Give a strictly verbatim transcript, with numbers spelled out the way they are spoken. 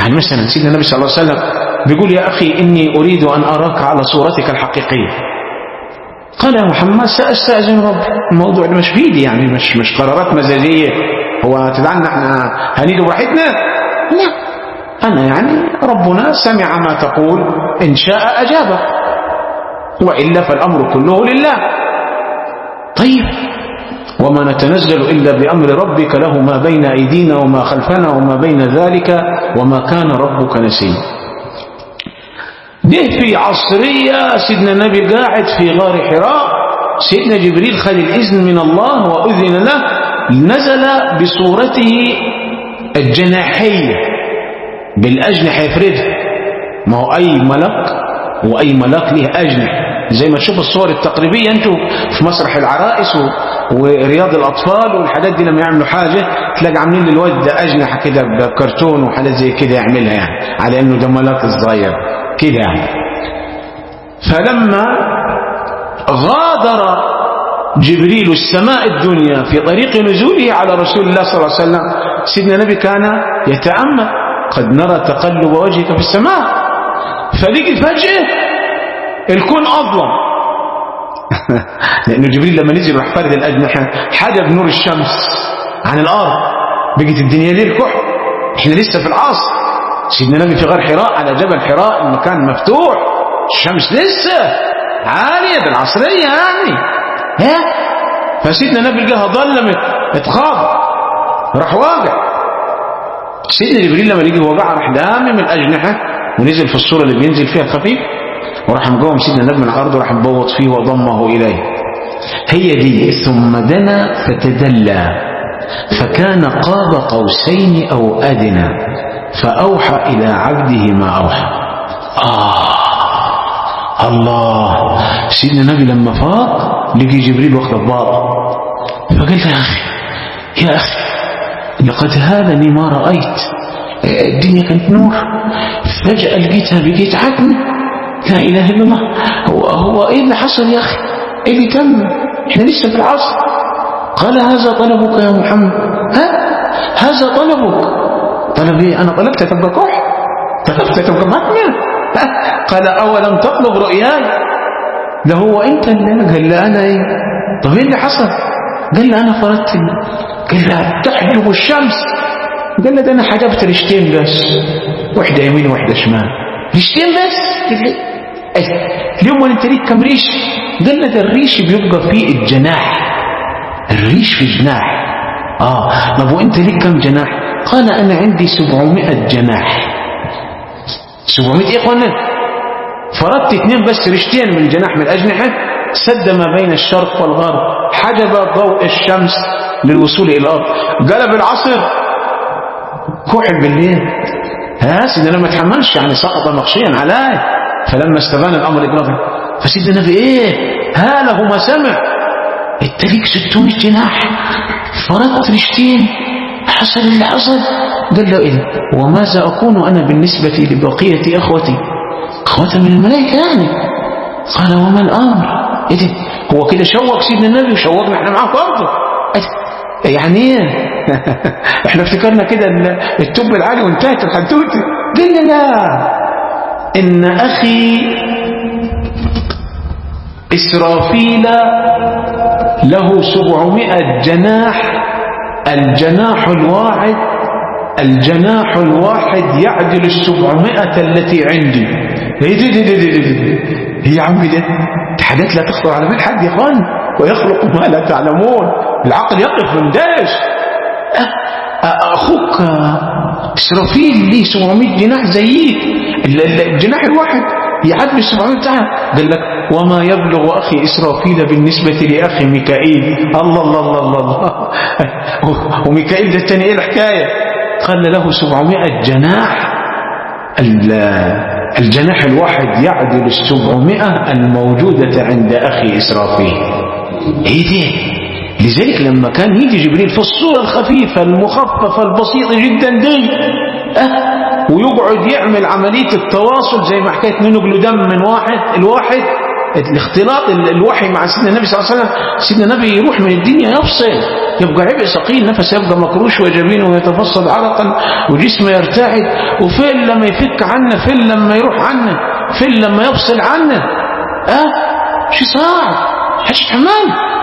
يعني مثلا سيدنا النبي صلى الله عليه وسلم بيقول يا أخي إني أريد أن أراك على صورتك الحقيقية. قال يا محمد سأستأذن ربي، الموضوع مش بيدي، يعني مش مش قرارات مزاجية، هو تدعنا احنا هنيجي براحتنا؟ لا، أنا يعني ربنا سمع ما تقول إن شاء أجابك، وإلا فالأمر كله لله. طيب وما نتنزل إلا بأمر ربك له ما بين أيدينا وما خلفنا وما بين ذلك وما كان ربك نسيا. ده في عصرية سيدنا النبي قاعد في غار حراء، سيدنا جبريل خد الإذن من الله وأذن له، نزل بصورته الجناحية بالأجنحة يفردها. ما هو أي ملك وأي ملك له أجنحة، زي ما تشوف الصور التقريبية انتوا في مسرح العرائس ورياض الأطفال والحاجات دي، لما يعملوا حاجة تلاقي عاملين للواد ده أجنحة كده بكرتون وحاجات زي كده يعملها، يعني على أنه ده ملك صغير كده يعني. فلما غادر جبريل السماء الدنيا في طريق نزوله على رسول الله صلى الله عليه وسلم، سيدنا النبي كان يتأمل، قد نرى تقلب وجهك في السماء، فلقي فجأة الكون أظلم لأنه جبريل لما نزل راح فرد الأجنحة حجب نور الشمس عن الأرض، بقت الدنيا ليل كحل. احنا لسه في العصر، سيدنا النبي في غار حراء على جبل حراء، المكان مفتوح، الشمس لسه عالية بالعصرية يعني ها. فسيدنا النبي لقاها ظلمت، اتخاض، راح واقع. سيدنا جبريل لما لقي وقع راح دامم الأجنحة ونزل في الصورة اللي بينزل فيها الخفيف، وراح مقوم سيدنا النبي من الأرض وراح مبوط فيه وضمه إليه. هي دي. ثم دنا فتدلى فكان قاب قوسين أو أدنى فأوحى إلى عبده ما أوحى. آه الله. سيدنا النبي لما فاق لقي جبريل واخد الضاء، فقال له يا أخي يا أخي لقد هالني ما رأيت، الدنيا كانت نور فجأة لقيتها بقيت عتمة، لا إله إلا الله. هو, هو إيه اللي حصل يا أخي؟ إيه اللي تم؟ إحنا لسه في العصر. قال هذا طلبك يا محمد. ها هذا طلبك. طلب إيه؟ أنا طلبتك بكح، طلبتك بمكنة. قال أولم تطلب رؤياي؟ ده هو أنت اللي قال له أنا إيه؟ طب إيه اللي حصل؟ قال له أنا فرضت. قال له تحجب الشمس. قال له ده أنا حجبت رشتين بس، واحدة يمين وواحدة شمال. رشتين بس؟ قال لي اليوم وانت ليك كم ريش؟ قال له ده الريش بيبقى فيه الجناح، الريش في الجناح. اه طب وانت ليك كم جناح؟ قال انا عندي سبعمائة جناح. سبعمائة ايه قلنا؟ فرضت اثنين بس، رشتين من الجناح من الاجنحه، سد ما بين الشرق والغرب، حجب ضوء الشمس للوصول الى الارض. قلب العصر كحل بالليل. ها سيدنا ما تحملش، يعني سقط مغشيا عليه. فلما استبان الامر اطلاقا فسيدنا النبي ايه هاله ما سمع، انت ليك ستمائة جناح فرضت رشتين، حصل اللي حصل. قال له ايه وماذا اكون انا بالنسبه لبقيه اخوتي، اخوة من الملائكه يعني. قال وما الامر؟ ايه ده؟ هو كده شوق سيدنا النبي وشوقنا احنا معاه برضه يعني ايه؟ احنا افتكرنا كده التوب العالي وانتهت الحدوته. قال لا، ان اخي اسرافيل له سبعمائة جناح، الجناح الواحد الجناح الواحد يعدل السبعمائة التي عندي. ايه دي دي دي دي دي هي يا عمي ده حاجات لا تخطر على بال حد يا اخوان، ويخلق ما لا تعلمون، العقل يقف من داش. اخوك اسرافيل ليه سبعمائة جناح زيك، الجناح الواحد يعدل السبعمائة بتاعها. قال لك وما يبلغ اخي اسرافيل بالنسبه لاخي ميكائيل. الله الله الله الله, الله. وميكائيل ده الثاني ايه الحكايه؟ قال له سبعمائة جناح، الجناح الواحد يعدل السبعمائة الموجودة عند أخي إسرافيل. إيه دي؟ لذلك لما كان يجي جبريل في الصورة الخفيفة المخففة البسيطة جدا دي أه ويقعد يعمل عملية التواصل زي ما حكيت منه له دم من واحد الواحد، الاختلاط الوحي مع سيدنا النبي صلى الله عليه وسلم. سيدنا النبي يروح من الدنيا يفصل يبقى عبء ثقيل، نفس يبقى مكروش وجبينه ويتفصل عرقا وجسمه يرتعد. وفين لما يفك عنه، فين لما يروح عنه، فين لما يفصل عنه. اه شيء صعب، حش حمال.